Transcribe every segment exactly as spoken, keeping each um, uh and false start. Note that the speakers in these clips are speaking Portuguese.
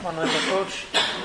Boa noite a todos.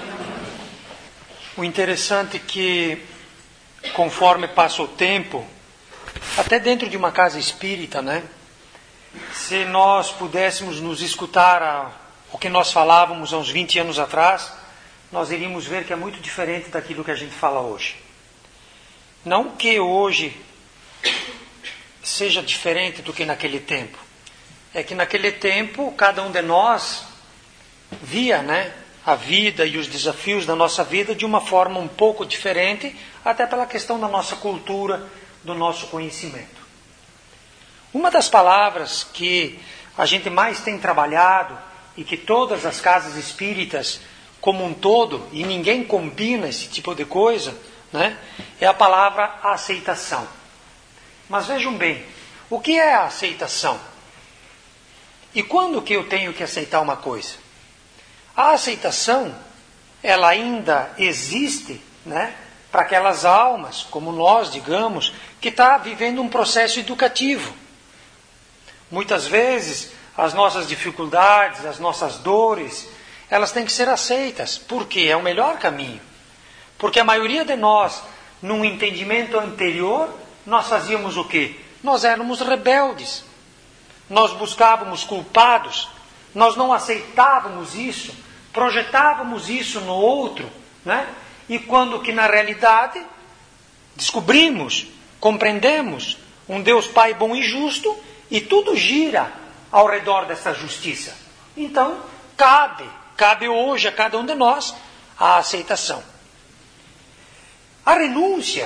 O interessante é que, conforme passa o tempo, até dentro de uma casa espírita, né? Se nós pudéssemos nos escutar a, o que nós falávamos há uns vinte anos atrás, nós iríamos ver que é muito diferente daquilo que a gente fala hoje. Não que hoje seja diferente do que naquele tempo. É que naquele tempo, cada um de nós via, né, a vida e os desafios da nossa vida de uma forma um pouco diferente, até pela questão da nossa cultura, do nosso conhecimento. Uma das palavras que a gente mais tem trabalhado e que todas as casas espíritas como um todo, e ninguém combina esse tipo de coisa, né, é a palavra aceitação. Mas vejam bem, o que é a aceitação? E quando que eu tenho que aceitar uma coisa? A aceitação, ela ainda existe, né, para aquelas almas, como nós, digamos, que está vivendo um processo educativo. Muitas vezes, as nossas dificuldades, as nossas dores, elas têm que ser aceitas, porque é o melhor caminho. Porque a maioria de nós, num entendimento anterior, nós fazíamos o quê? Nós éramos rebeldes. Nós buscávamos culpados. Nós não aceitávamos isso. Projetávamos isso no outro, né? E quando que na realidade descobrimos, compreendemos um Deus Pai bom e justo, e tudo gira ao redor dessa justiça. Então, cabe, cabe hoje a cada um de nós a aceitação. A renúncia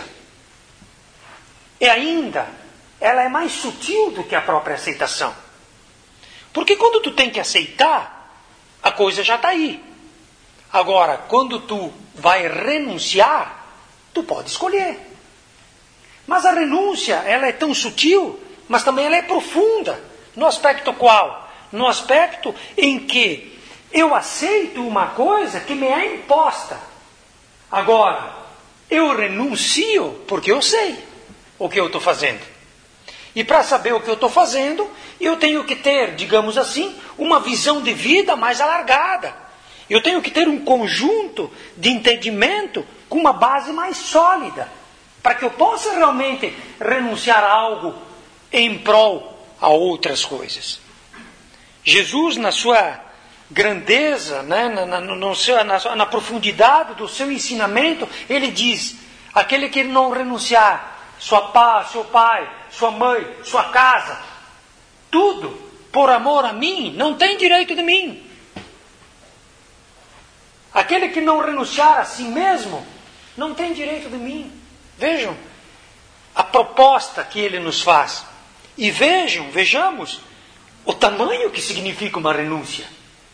é ainda, ela é mais sutil do que a própria aceitação. Porque quando tu tem que aceitar, a coisa já está aí. Agora, quando tu vai renunciar, tu pode escolher. Mas a renúncia, ela é tão sutil, mas também ela é profunda. No aspecto qual? No aspecto em que eu aceito uma coisa que me é imposta. Agora, eu renuncio porque eu sei o que eu estou fazendo. E para saber o que eu estou fazendo, eu tenho que ter, digamos assim, uma visão de vida mais alargada. Eu tenho que ter um conjunto de entendimento com uma base mais sólida, para que eu possa realmente renunciar a algo em prol a outras coisas. Jesus, na sua grandeza, né, na, na, no seu, na, na profundidade do seu ensinamento, ele diz, aquele que não renunciar sua paz, seu pai, sua mãe, sua casa, tudo por amor a mim, não tem direito de mim. Aquele que não renunciar a si mesmo, não tem direito de mim. Vejam a proposta que ele nos faz. E vejam, vejamos o tamanho que significa uma renúncia.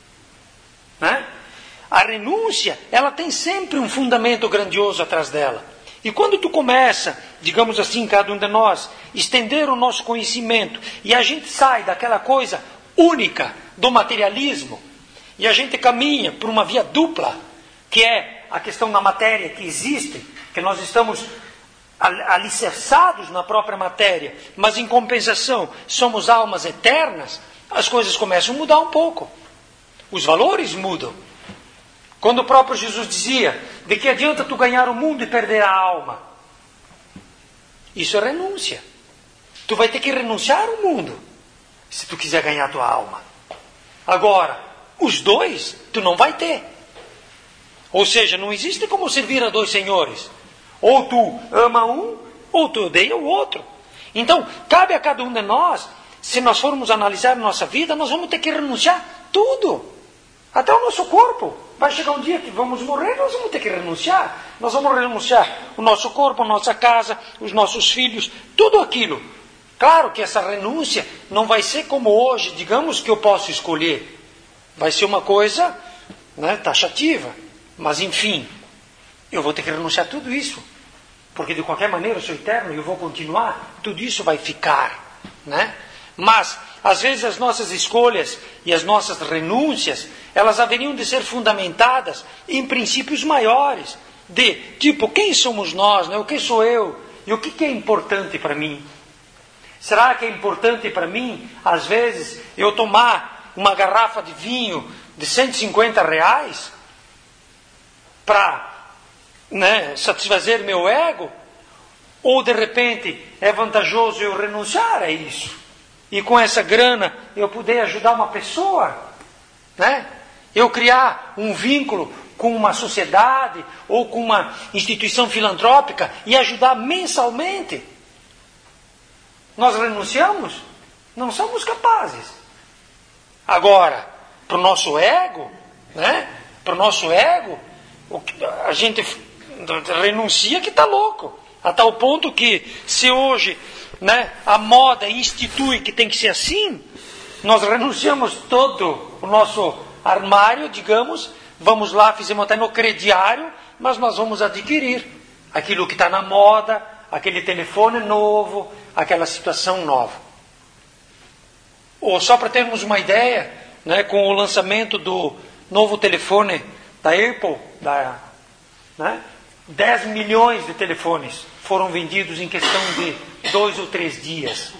Né? A renúncia, ela tem sempre um fundamento grandioso atrás dela. E quando tu começa, digamos assim, cada um de nós, estender o nosso conhecimento, e a gente sai daquela coisa única do materialismo, e a gente caminha por uma via dupla, que é a questão da matéria que existe, que nós estamos alicerçados na própria matéria, mas em compensação somos almas eternas, as coisas começam a mudar um pouco. Os valores mudam. Quando o próprio Jesus dizia, de que adianta tu ganhar o mundo e perder a alma? Isso é renúncia. Tu vai ter que renunciar ao mundo, se tu quiser ganhar a tua alma. Agora, os dois, tu não vai ter. Ou seja, não existe como servir a dois senhores. Ou tu ama um, ou tu odeia o outro. Então, cabe a cada um de nós, se nós formos analisar nossa vida, nós vamos ter que renunciar tudo. Até o nosso corpo. Vai chegar um dia que vamos morrer, nós vamos ter que renunciar. Nós vamos renunciar o nosso corpo, a nossa casa, os nossos filhos, tudo aquilo. Claro que essa renúncia não vai ser como hoje, digamos que eu posso escolher. Vai ser uma coisa, né, taxativa. Mas enfim, eu vou ter que renunciar a tudo isso. Porque de qualquer maneira eu sou eterno e eu vou continuar. Tudo isso vai ficar. Né? Mas, às vezes as nossas escolhas e as nossas renúncias, elas haveriam de ser fundamentadas em princípios maiores. De, tipo, quem somos nós? Né? O que sou eu? E o que, que é importante para mim? Será que é importante para mim, às vezes, eu tomar uma garrafa de vinho de cento e cinquenta reais para, né, satisfazer meu ego? Ou de repente é vantajoso eu renunciar a isso e com essa grana eu poder ajudar uma pessoa, né? Eu criar um vínculo com uma sociedade ou com uma instituição filantrópica e ajudar mensalmente? Nós renunciamos? Não somos capazes. Agora, para o nosso ego, né? Para o nosso ego, a gente renuncia que está louco. A tal ponto que, se hoje, né, a moda institui que tem que ser assim, nós renunciamos todo o nosso armário, digamos, vamos lá, fizemos até no crediário, mas nós vamos adquirir aquilo que está na moda, aquele telefone novo, aquela situação nova. Ou só para termos uma ideia, né, com o lançamento do novo telefone da Apple, da, né, dez milhões de telefones foram vendidos em questão de dois ou três dias.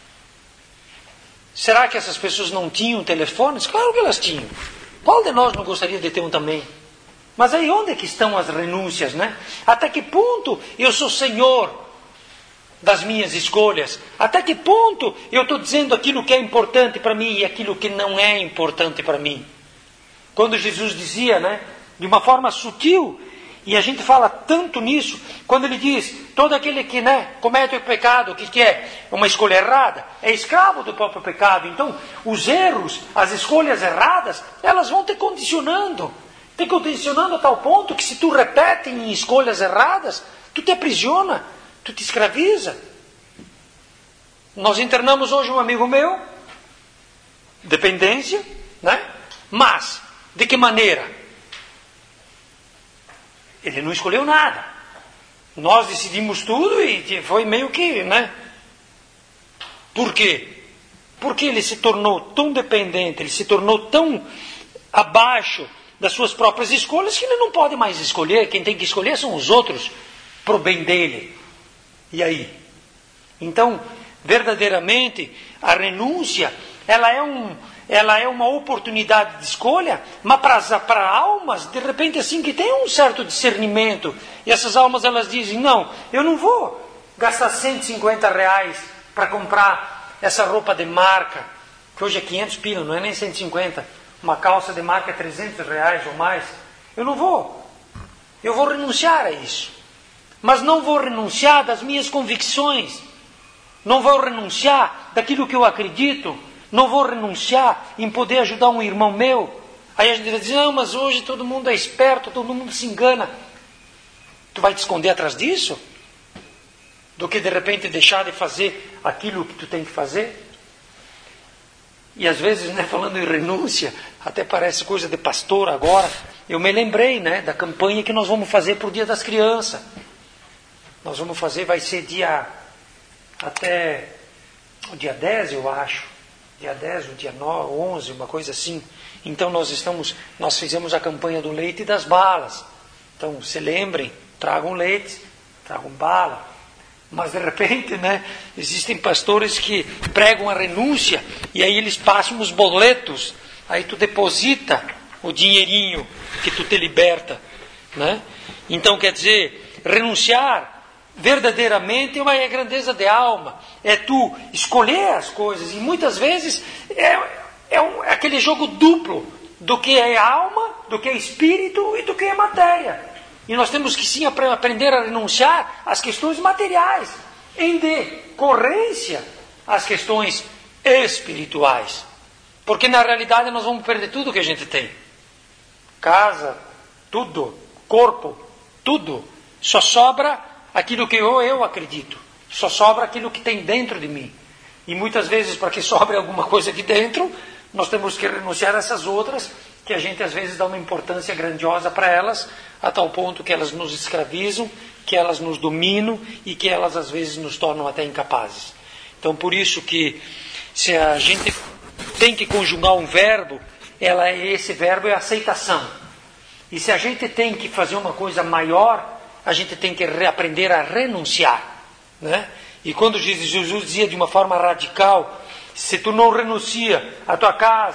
Será que essas pessoas não tinham telefones? Claro que elas tinham. Qual de nós não gostaria de ter um também? Mas aí onde é que estão as renúncias, né? Até que ponto eu sou senhor das minhas escolhas? Até que ponto eu estou dizendo aquilo que é importante para mim e aquilo que não é importante para mim? Quando Jesus dizia, né, de uma forma sutil, e a gente fala tanto nisso, quando ele diz, todo aquele que, né, comete o pecado, que quer uma escolha errada, é escravo do próprio pecado. Então, os erros, as escolhas erradas, elas vão te condicionando. Te condicionando a tal ponto que se tu repete em escolhas erradas, tu te aprisiona, tu te escraviza. Nós internamos hoje um amigo meu, dependência, né? Mas, de que maneira? Ele não escolheu nada. Nós decidimos tudo e foi meio que, né? Por quê? Porque ele se tornou tão dependente, ele se tornou tão abaixo das suas próprias escolhas que ele não pode mais escolher. Quem tem que escolher são os outros, pro bem dele. E aí? Então, verdadeiramente, a renúncia, ela é um... ela é uma oportunidade de escolha, mas para, para almas, de repente assim, que tem um certo discernimento, e essas almas elas dizem, não, eu não vou gastar cento e cinquenta reais para comprar essa roupa de marca, que hoje é quinhentos pila, não é nem cento e cinquenta, uma calça de marca é trezentos reais ou mais, eu não vou, eu vou renunciar a isso, mas não vou renunciar das minhas convicções, não vou renunciar daquilo que eu acredito, não vou renunciar em poder ajudar um irmão meu. Aí a gente vai dizer, não, mas hoje todo mundo é esperto, todo mundo se engana. Tu vai te esconder atrás disso? Do que de repente deixar de fazer aquilo que tu tem que fazer? E às vezes, né, falando em renúncia, até parece coisa de pastor agora. Eu me lembrei, né, da campanha que nós vamos fazer para o Dia das Crianças. Nós vamos fazer, vai ser dia até o dia dez, eu acho. Dia dez, ou dia nove, onze, uma coisa assim. Então nós estamos, nós fizemos a campanha do leite e das balas. Então se lembrem, tragam leite, tragam bala. Mas de repente, né, existem pastores que pregam a renúncia e aí eles passam os boletos. Aí tu deposita o dinheirinho que tu te liberta, né? Então quer dizer, renunciar verdadeiramente é uma grandeza de alma, é tu escolher as coisas, e muitas vezes é, é, um, é aquele jogo duplo do que é alma, do que é espírito e do que é matéria. E nós temos que sim aprender a renunciar às questões materiais, em decorrência às questões espirituais, porque na realidade nós vamos perder tudo que a gente tem, casa, tudo, corpo, tudo, só sobra aquilo que eu, eu acredito. Só sobra aquilo que tem dentro de mim. E muitas vezes, para que sobre alguma coisa aqui dentro, nós temos que renunciar a essas outras, que a gente às vezes dá uma importância grandiosa para elas, a tal ponto que elas nos escravizam, que elas nos dominam e que elas às vezes nos tornam até incapazes. Então, por isso que se a gente tem que conjugar um verbo, ela, esse verbo é aceitação. E se a gente tem que fazer uma coisa maior, a gente tem que aprender a renunciar, né? E quando Jesus dizia de uma forma radical, se tu não renuncia a tua casa,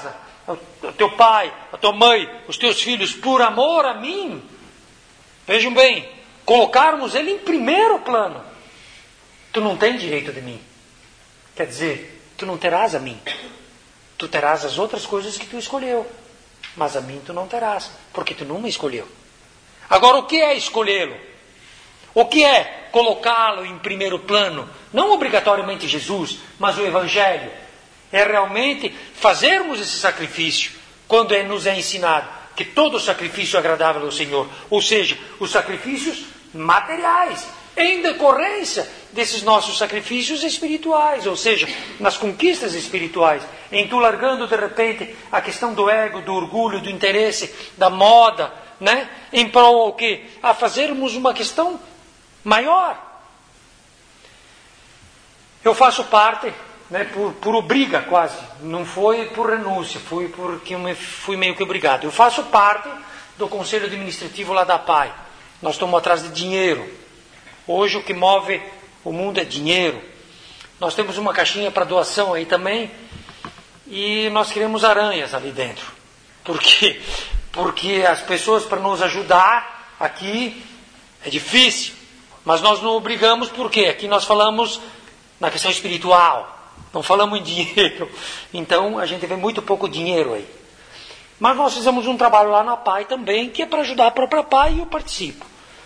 o teu pai, a tua mãe, os teus filhos, por amor a mim, vejam bem, colocarmos ele em primeiro plano. Tu não tens direito de mim. Quer dizer, tu não terás a mim. Tu terás as outras coisas que tu escolheu. Mas a mim tu não terás, porque tu não me escolheu. Agora, o que é escolhê-lo? O que é colocá-lo em primeiro plano? Não obrigatoriamente Jesus, mas o Evangelho. É realmente fazermos esse sacrifício, quando é, nos é ensinado que todo sacrifício é agradável ao Senhor. Ou seja, os sacrifícios materiais, em decorrência desses nossos sacrifícios espirituais, ou seja, nas conquistas espirituais, em tu largando de repente a questão do ego, do orgulho, do interesse, da moda, né? Em prol ao quê? A fazermos uma questão maior. Eu faço parte, né, por, por obriga quase, não foi por renúncia, foi porque eu me, fui meio que obrigado. Eu faço parte do conselho administrativo lá da P A I. Nós estamos atrás de dinheiro. Hoje o que move o mundo é dinheiro. Nós temos uma caixinha para doação aí também. E nós queremos aranhas ali dentro. Por quê? Porque as pessoas, para nos ajudar aqui, é difícil. Mas nós não obrigamos, por quê? Aqui nós falamos na questão espiritual. Não falamos em dinheiro. Então a gente vê muito pouco dinheiro aí. Mas nós fizemos um trabalho lá na P A I também, que é para ajudar a própria P A I, e eu participo.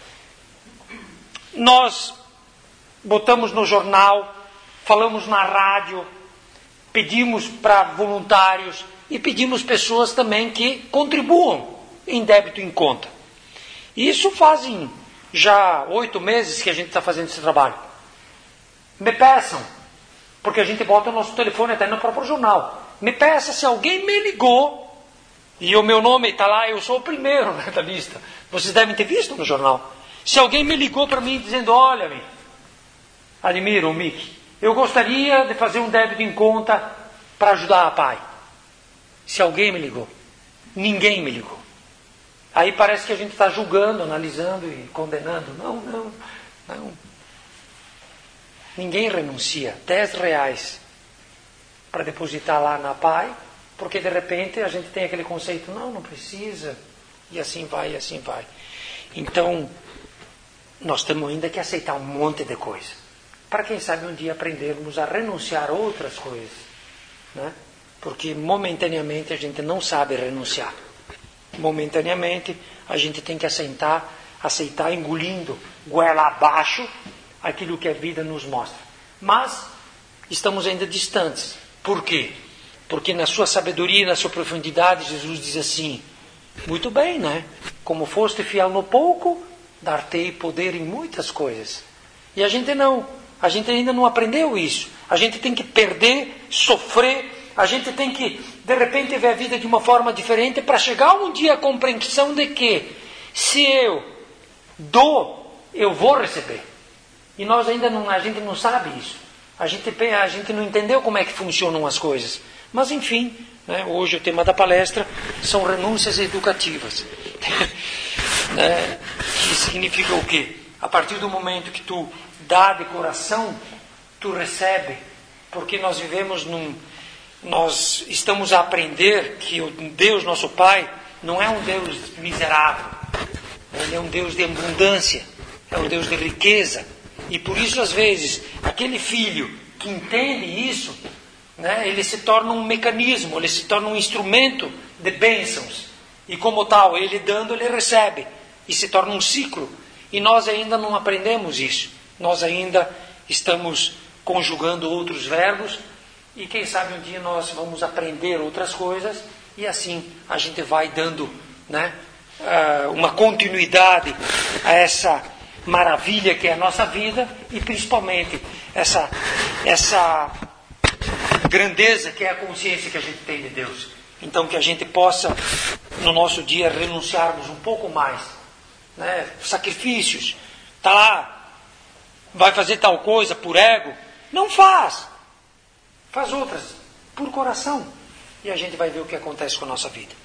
Nós botamos no jornal, falamos na rádio, pedimos para voluntários e pedimos pessoas também que contribuam em débito em conta. Isso fazem já oito meses que a gente está fazendo esse trabalho. Me peçam, porque a gente bota o nosso telefone até no próprio jornal. Me peça se alguém me ligou, e o meu nome está lá, eu sou o primeiro na lista. Vocês devem ter visto no jornal. Se alguém me ligou para mim dizendo, olha-me, Admiro, o Mickey, eu gostaria de fazer um débito em conta para ajudar a P A I. Se alguém me ligou, ninguém me ligou. Aí parece que a gente está julgando, analisando e condenando. Não, não, não. Ninguém renuncia dez reais para depositar lá na P A I, porque de repente a gente tem aquele conceito, não, não precisa, e assim vai, e assim vai. Então, nós temos ainda que aceitar um monte de coisa, para quem sabe um dia aprendermos a renunciar a outras coisas, né? Porque momentaneamente a gente não sabe renunciar. Momentaneamente a gente tem que aceitar, aceitar engolindo, goela abaixo, aquilo que a vida nos mostra. Mas estamos ainda distantes. Por quê? Porque na sua sabedoria e na sua profundidade Jesus diz assim, muito bem, né? Como foste fiel no pouco, dar-te-ei poder em muitas coisas. E a gente não, a gente ainda não aprendeu isso. A gente tem que perder, sofrer, a gente tem que, de repente, ver a vida de uma forma diferente para chegar um dia à compreensão de que, se eu dou, eu vou receber. E nós ainda não, a gente não sabe isso. A gente, a gente não entendeu como é que funcionam as coisas. Mas, enfim, né, hoje o tema da palestra são renúncias educativas. né, que significa o quê? A partir do momento que tu dá de coração, tu recebe. Porque nós vivemos num... Nós estamos a aprender que o Deus, nosso Pai, não é um Deus miserável. Ele é um Deus de abundância. É um Deus de riqueza. E por isso, às vezes, aquele filho que entende isso, né, ele se torna um mecanismo, ele se torna um instrumento de bênçãos. E como tal, ele dando, ele recebe. E se torna um ciclo. E nós ainda não aprendemos isso. Nós ainda estamos conjugando outros verbos. E quem sabe um dia nós vamos aprender outras coisas. E assim a gente vai dando, né, uma continuidade a essa maravilha que é a nossa vida. E principalmente essa, essa grandeza que é a consciência que a gente tem de Deus. Então que a gente possa no nosso dia renunciarmos um pouco mais, né? Sacrifícios, está lá, vai fazer tal coisa por ego, não faz, faz outras por coração, e a gente vai ver o que acontece com a nossa vida.